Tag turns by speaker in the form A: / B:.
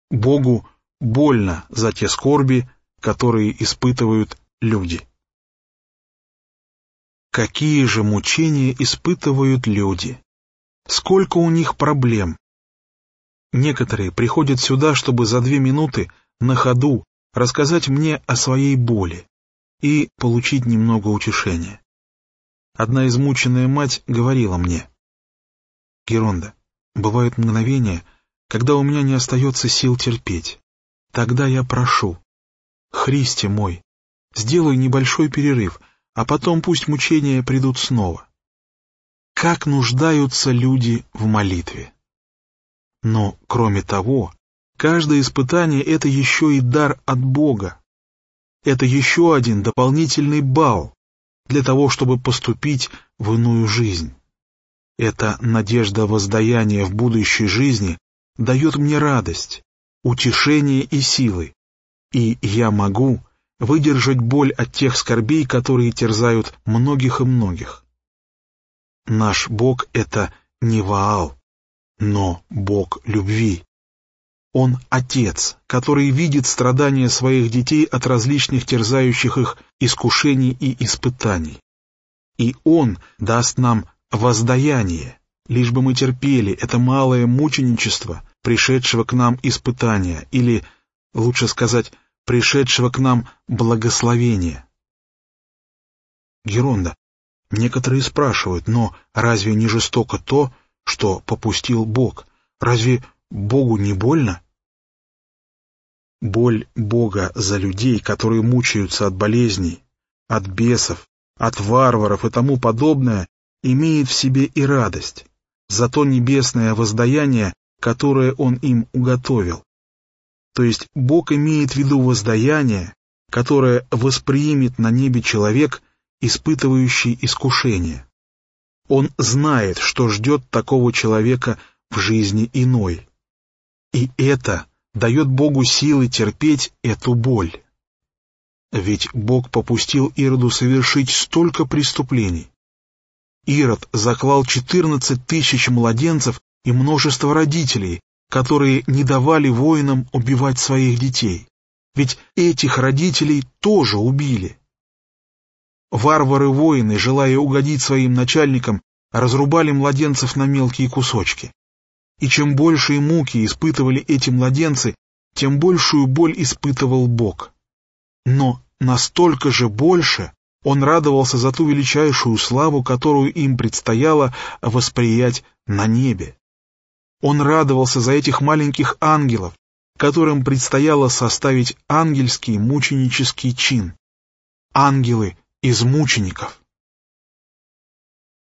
A: Богу больно за те скорби, которые испытывают люди. Какие же мучения испытывают люди? Сколько у них проблем? Некоторые приходят сюда, чтобы за 2 минуты на ходу рассказать мне о своей боли и получить немного утешения. Одна измученная мать говорила мне: «Геронда, бывают мгновения, когда у меня не остается сил терпеть. Тогда я прошу: Христе мой, сделай небольшой перерыв, а потом пусть мучения придут снова». Как нуждаются люди в молитве! Но, кроме того, каждое испытание — это еще и дар от Бога. Это еще один дополнительный балл для того, чтобы поступить в иную жизнь. Эта надежда воздаяния в будущей жизни дает мне радость, утешение и силы, и я могу выдержать боль от тех скорбей, которые терзают многих и многих. Наш Бог — это не Ваал, но Бог любви. Он Отец, который видит страдания своих детей от различных терзающих их искушений и испытаний. И Он даст нам воздаяние, лишь бы мы терпели это малое мученичество, пришедшего к нам испытания, или, лучше сказать, пришедшего к нам благословения. Геронда, некоторые спрашивают: но разве не жестоко то, что попустил Бог? Разве Богу не больно? Боль Бога за людей, которые мучаются от болезней, от бесов, от варваров и тому подобное, имеет в себе и радость за то небесное воздаяние, которое Он им уготовил. То есть Бог имеет в виду воздаяние, которое воспримет на небе человек, испытывающий искушение. Он знает, что ждет такого человека в жизни иной. И это дает Богу силы терпеть эту боль. Ведь Бог попустил Ироду совершить столько преступлений. Ирод заклал 14 тысяч младенцев и множество родителей, которые не давали воинам убивать своих детей. Ведь этих родителей тоже убили. Варвары-воины, желая угодить своим начальникам, разрубали младенцев на мелкие кусочки. И чем большие муки испытывали эти младенцы, тем большую боль испытывал Бог. Но настолько же больше Он радовался за ту величайшую славу, которую им предстояло восприять на небе. Он радовался за этих маленьких ангелов, которым предстояло составить ангельский мученический чин. Ангелы из мучеников.